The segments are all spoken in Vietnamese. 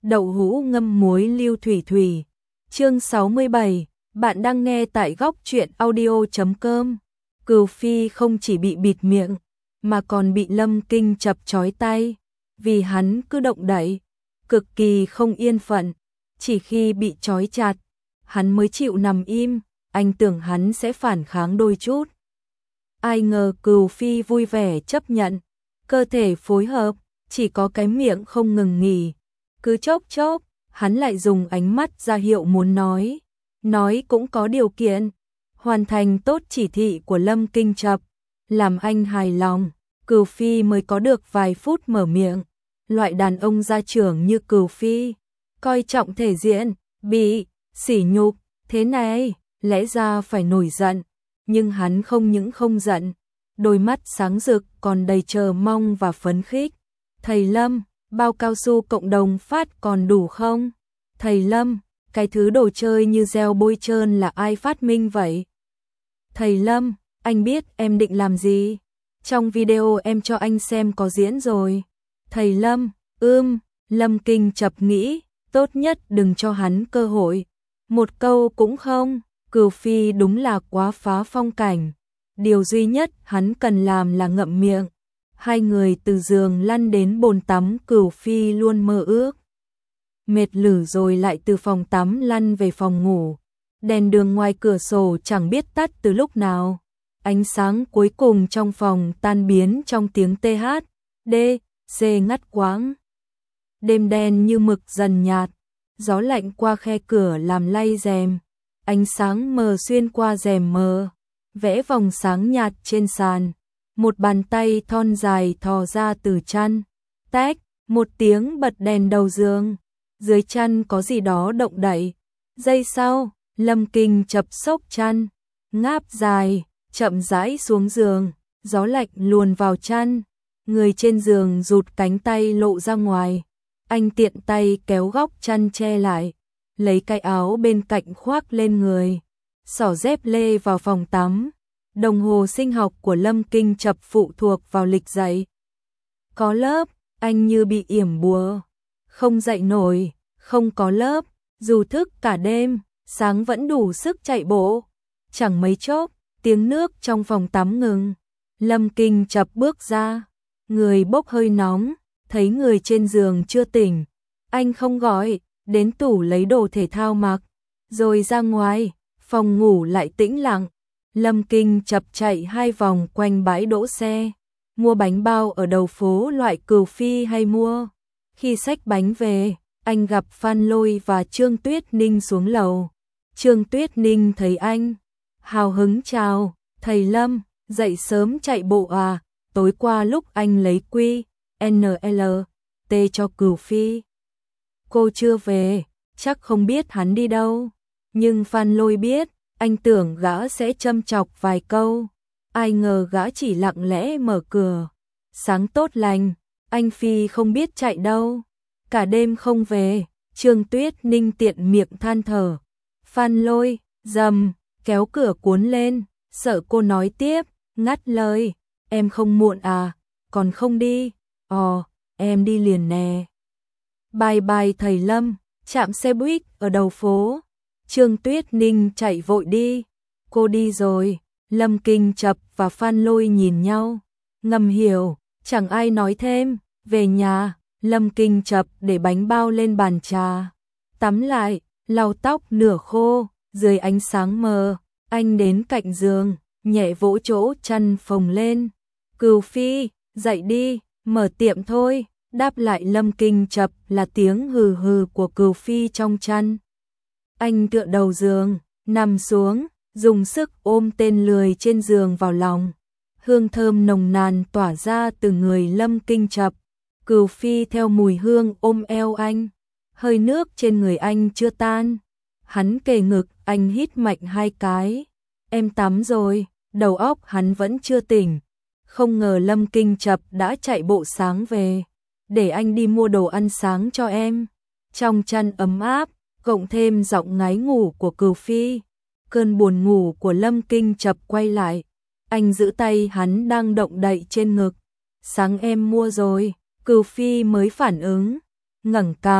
đậu hũ ngâm muối lưu thủy thủy. Chương 67, bạn đang nghe tại góc truyện audio.com. Cừu Phi không chỉ bị bịt miệng, mà còn bị Lâm Kinh chập chói tay, vì hắn cứ động đậy, cực kỳ không yên phận. Chỉ khi bị trói chặt, hắn mới chịu nằm im, anh tưởng hắn sẽ phản kháng đôi chút. Ai ngờ Cừu Phi vui vẻ chấp nhận, cơ thể phối hợp, chỉ có cái miệng không ngừng nghỉ. Cứ chốc chốc, hắn lại dùng ánh mắt ra hiệu muốn nói cũng có điều kiện, hoàn thành tốt chỉ thị của Lâm Kinh chập, làm anh hài lòng. Cừu Phi mới có được vài phút mở miệng. Loại đàn ông gia trưởng như Cừu Phi, coi trọng thể diện, bị sỉ nhục, thế này, lẽ ra phải nổi giận, nhưng hắn không những không giận, đôi mắt sáng rực còn đầy chờ mong và phấn khích. Thầy Lâm, bao cao su cộng đồng phát còn đủ không? Thầy Lâm, cái thứ đồ chơi như gel bôi trơn là ai phát minh vậy? Thầy Lâm, anh biết em định làm gì? Trong video em cho anh xem có diễn rồi. Thầy Lâm, Lâm Kinh chập nghĩ, tốt nhất đừng cho hắn cơ hội. Một câu cũng không, Cừu Phi đúng là quá phá phong cảnh. Điều duy nhất hắn cần làm là ngậm miệng. Hai người từ giường lăn đến bồn tắm, Cừu Phi luôn mơ ước. Mệt lử rồi lại từ phòng tắm lăn về phòng ngủ. Đèn đường ngoài cửa sổ chẳng biết tắt từ lúc nào. Ánh sáng cuối cùng trong phòng tan biến trong tiếng THD, ngắt quãng. Đêm đen như mực dần nhạt, gió lạnh qua khe cửa làm lay rèm. Ánh sáng mờ xuyên qua rèm mờ, vẽ vòng sáng nhạt trên sàn. Một bàn tay thon dài thò ra từ chăn. Tách, một tiếng bật đèn đầu giường. Dưới chăn có gì đó động đậy. Giây sau, Lâm Kinh chập xốc chăn, ngáp dài, chậm rãi xuống giường, gió lạnh luồn vào chăn. Người trên giường rụt cánh tay lộ ra ngoài. Anh tiện tay kéo góc chăn che lại, lấy cái áo bên cạnh khoác lên người, xỏ dép lê vào phòng tắm. Đồng hồ sinh học của Lâm Kinh chập phụ thuộc vào lịch dậy. Có lớp, anh như bị yểm bùa, không dậy nổi. Không có lớp, dù thức cả đêm, sáng vẫn đủ sức chạy bộ. Chẳng mấy chốc, tiếng nước trong phòng tắm ngừng. Lâm Kinh chập bước ra, người bốc hơi nóng, thấy người trên giường chưa tỉnh. Anh không gọi, đến tủ lấy đồ thể thao mặc, rồi ra ngoài, phòng ngủ lại tĩnh lặng. Lâm Kinh chập chạy 2 vòng quanh bãi đỗ xe, mua bánh bao ở đầu phố loại Cừu Phi hay mua. Khi xách bánh về, anh gặp Phan Lôi và Trương Tuyết Ninh xuống lầu. Trương Tuyết Ninh thấy anh, hào hứng chào, thầy Lâm, dậy sớm chạy bộ à? Tối qua lúc anh lấy QNLT cho Cừu Phi, cô chưa về, chắc không biết hắn đi đâu. Nhưng Phan Lôi biết, anh tưởng gã sẽ châm chọc vài câu. Ai ngờ gã chỉ lặng lẽ mở cửa. Sáng tốt lành, anh Phi không biết chạy đâu. Cả đêm không về, Trương Tuyết Ninh tiện miệng than thở. Phan Lôi, kéo cửa cuốn lên, sợ cô nói tiếp, ngắt lời. Em không muộn à, còn không đi? Em đi liền nè. Bye bye thầy Lâm, chạm xe buýt ở đầu phố. Trương Tuyết Ninh chạy vội đi. Cô đi rồi. Lâm Kinh chập và Phan Lôi nhìn nhau, ngầm hiểu, chẳng ai nói thêm. Về nhà, Lâm Kinh chập để bánh bao lên bàn trà, tắm lại, lau tóc nửa khô. Dưới ánh sáng mờ, anh đến cạnh giường, nhẹ vỗ chỗ chăn phồng lên. Cừu Phi, dậy đi, mở tiệm thôi. Đáp lại Lâm Kinh chập là tiếng hừ hừ của Cừu Phi trong chăn. Anh tựa đầu giường, nằm xuống, dùng sức ôm tên lười trên giường vào lòng. Hương thơm nồng nàn tỏa ra từ người Lâm Kinh chập. Cừu Phi theo mùi hương ôm eo anh. Hơi nước trên người anh chưa tan. Hắn kề ngực, anh hít mạnh 2 cái. Em tắm rồi, đầu óc hắn vẫn chưa tỉnh. Không ngờ Lâm Kinh chập đã chạy bộ sáng về. Để anh đi mua đồ ăn sáng cho em. Trong chăn ấm áp, cộng thêm giọng ngáy ngủ của Cừu Phi. Cơn buồn ngủ của Lâm Kinh chập quay lại. Anh giữ tay hắn đang động đậy trên ngực. Sáng em mua rồi. Cừu Phi mới phản ứng, ngẩng cằm,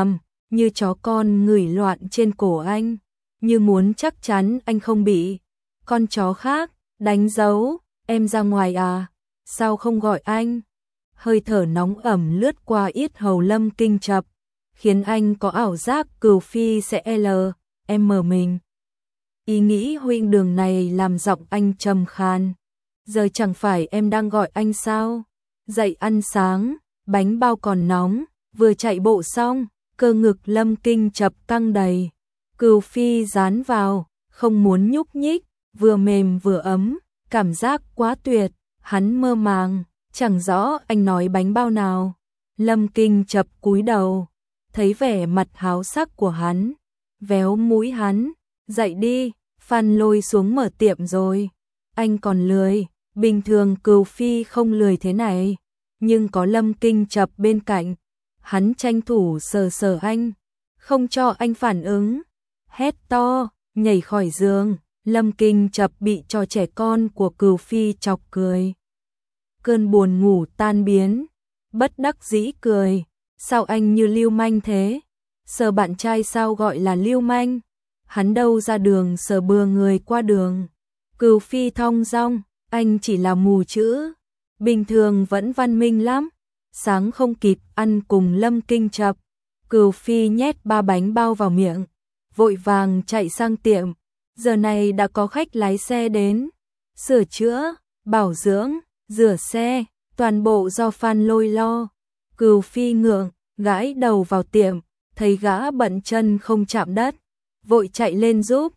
như chó con ngửi loạn trên cổ anh, như muốn chắc chắn anh không bị con chó khác đánh dấu. Em ra ngoài à? Sao không gọi anh? Hơi thở nóng ẩm lướt qua yết hầu Lâm Kinh Chập, khiến anh có ảo giác Cửu Phi sẽ em mở mình. Ý nghĩ huynh đường này làm giọng anh trầm khan. Giờ chẳng phải em đang gọi anh sao? Dậy ăn sáng, bánh bao còn nóng, vừa chạy bộ xong, cơ ngực Lâm Kinh Chập căng đầy. Cửu Phi dán vào, không muốn nhúc nhích, vừa mềm vừa ấm, cảm giác quá tuyệt, hắn mơ màng, chẳng rõ anh nói bánh bao nào. Lâm Kinh Chập cúi đầu, thấy vẻ mặt háo sắc của hắn, véo mũi hắn, dậy đi, Phan Lôi xuống mở tiệm rồi. Anh còn lười, bình thường Cửu Phi không lười thế này, nhưng có Lâm Kinh Chập bên cạnh, hắn tranh thủ sờ sờ anh, không cho anh phản ứng, hét to, nhảy khỏi giường. Lâm Kinh Chập bị trò trẻ con của Cửu Phi chọc cười. Cơn buồn ngủ tan biến, bất đắc dĩ cười, sao anh như lưu manh thế? Sờ bạn trai sao gọi là lưu manh? Hắn đâu ra đường sờ bừa người qua đường. Cửu Phi thong dong, anh chỉ là mù chữ, bình thường vẫn văn minh lắm. Sáng không kịp ăn cùng Lâm Kinh Chập, Cửu Phi nhét 3 bánh bao vào miệng, vội vàng chạy sang tiệm. Giờ này đã có khách lái xe đến, sửa chữa, bảo dưỡng, rửa xe, toàn bộ do Phan Lôi lo. Cửu Phi ngượng, gãi đầu vào tiệm, thấy gã bận chân không chạm đất, vội chạy lên giúp,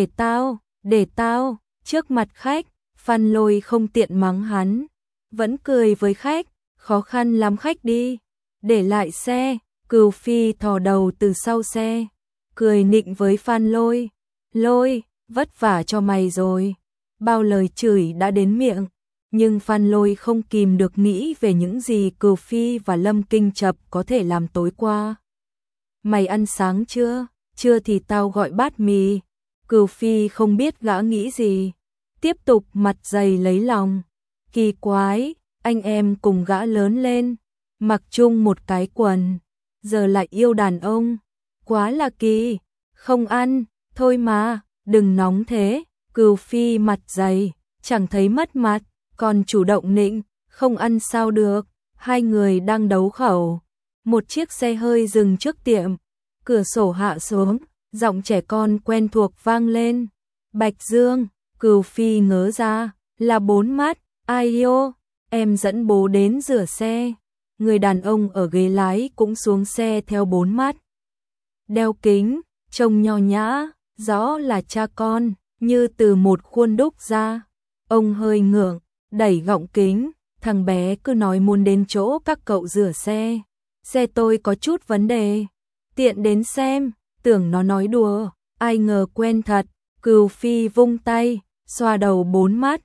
để tao, trước mặt khách. Phan Lôi không tiện mắng hắn, vẫn cười với khách, khó khăn lắm khách đi, để lại xe. Cửu Phi thò đầu từ sau xe, cười nịnh với Phan Lôi, Lôi, vất vả cho mày rồi. Bao lời chửi đã đến miệng, nhưng Phan Lôi không kìm được nghĩ về những gì Cửu Phi và Lâm Kinh Chập có thể làm tối qua. Mày ăn sáng chưa? Chưa thì tao gọi bát mì. Cửu Phi không biết gã nghĩ gì, tiếp tục mặt dày lấy lòng. Kỳ quái, anh em cùng gã lớn lên, mặc chung một cái quần, giờ lại yêu đàn ông, quá là kỳ. Không ăn, thôi mà, đừng nóng thế. Cửu Phi mặt dày, chẳng thấy mất mặt, còn chủ động nịnh, không ăn sao được. Hai người đang đấu khẩu, một chiếc xe hơi dừng trước tiệm, cửa sổ hạ xuống, giọng trẻ con quen thuộc vang lên. Bạch Dương. Cửu Phi ngớ ra, là Bốn Mắt. Ai yêu, em dẫn bố đến rửa xe. Người đàn ông ở ghế lái cũng xuống xe theo Bốn Mắt. Đeo kính, trông nho nhã, rõ là cha con, như từ một khuôn đúc ra. Ông hơi ngượng, đẩy gọng kính, thằng bé cứ nói muốn đến chỗ các cậu rửa xe. Xe tôi có chút vấn đề, tiện đến xem, tưởng nó nói đùa, ai ngờ quen thật. Cửu Phi vung tay, xoa đầu Bốn Mắt,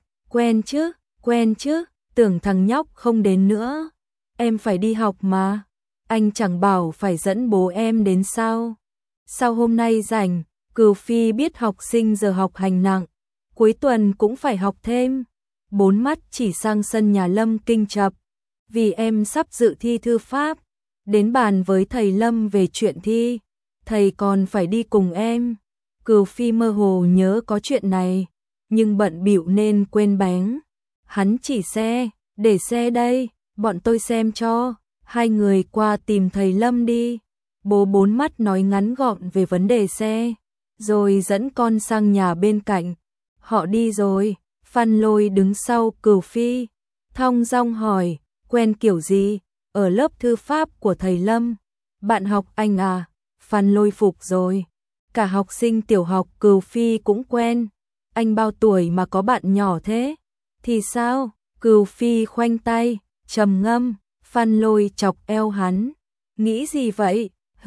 quen chứ, tưởng thằng nhóc không đến nữa. Em phải đi học mà, anh chẳng bảo phải dẫn bố em đến sao? Sao hôm nay rảnh? Cửu Phi biết học sinh giờ học hành nặng, cuối tuần cũng phải học thêm. Bốn Mắt chỉ sang sân nhà Lâm Kinh Chập, vì em sắp dự thi thư pháp, đến bàn với thầy Lâm về chuyện thi, thầy còn phải đi cùng em. Cửu Phi mơ hồ nhớ có chuyện này, nhưng bận bịu nên quên bén. Hắn chỉ xe, để xe đây, bọn tôi xem cho. Hai người qua tìm thầy Lâm đi. Bố Bốn Mắt nói ngắn gọn về vấn đề xe, rồi dẫn con sang nhà bên cạnh. Họ đi rồi, Phan Lôi đứng sau Cửu Phi, thong dong hỏi, quen kiểu gì? Ở lớp thư pháp của thầy Lâm. Bạn học anh à? Phan Lôi phục rồi. Cả học sinh tiểu học Cửu Phi cũng quen. Anh bao tuổi mà có bạn nhỏ thế? Thì sao? Cửu Phi khoanh tay, trầm ngâm. Phan Lôi chọc eo hắn. Nghĩ gì vậy?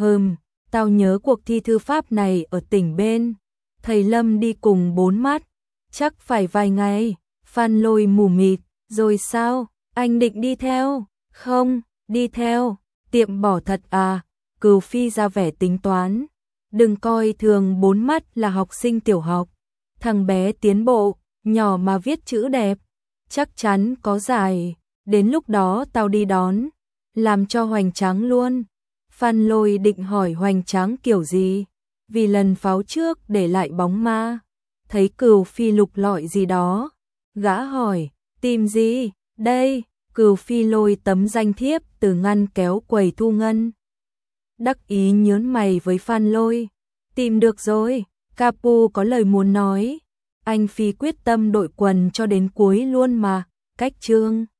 Tao nhớ cuộc thi thư pháp này ở tỉnh bên. Thầy Lâm đi cùng Bốn Mắt. Chắc phải vài ngày. Phan Lôi mù mịt. Rồi sao? Anh định đi theo? Không, đi theo. Tiệm bỏ thật à? Cửu Phi ra vẻ tính toán. Đừng coi thường Bốn Mắt là học sinh tiểu học. Thằng bé tiến bộ, nhỏ mà viết chữ đẹp. Chắc chắn có giải. Đến lúc đó tao đi đón, làm cho hoành tráng luôn. Phan Lôi định hỏi hoành tráng kiểu gì, vì lần pháo trước để lại bóng ma, thấy Cửu Phi lục lọi gì đó, gã hỏi, tìm gì, đây, Cửu Phi lôi tấm danh thiếp từ ngăn kéo quầy thu ngân. Đắc ý nhớn mày với Phan Lôi, tìm được rồi, Capu có lời muốn nói, anh Phi quyết tâm đội quần cho đến cuối luôn mà, cách chương.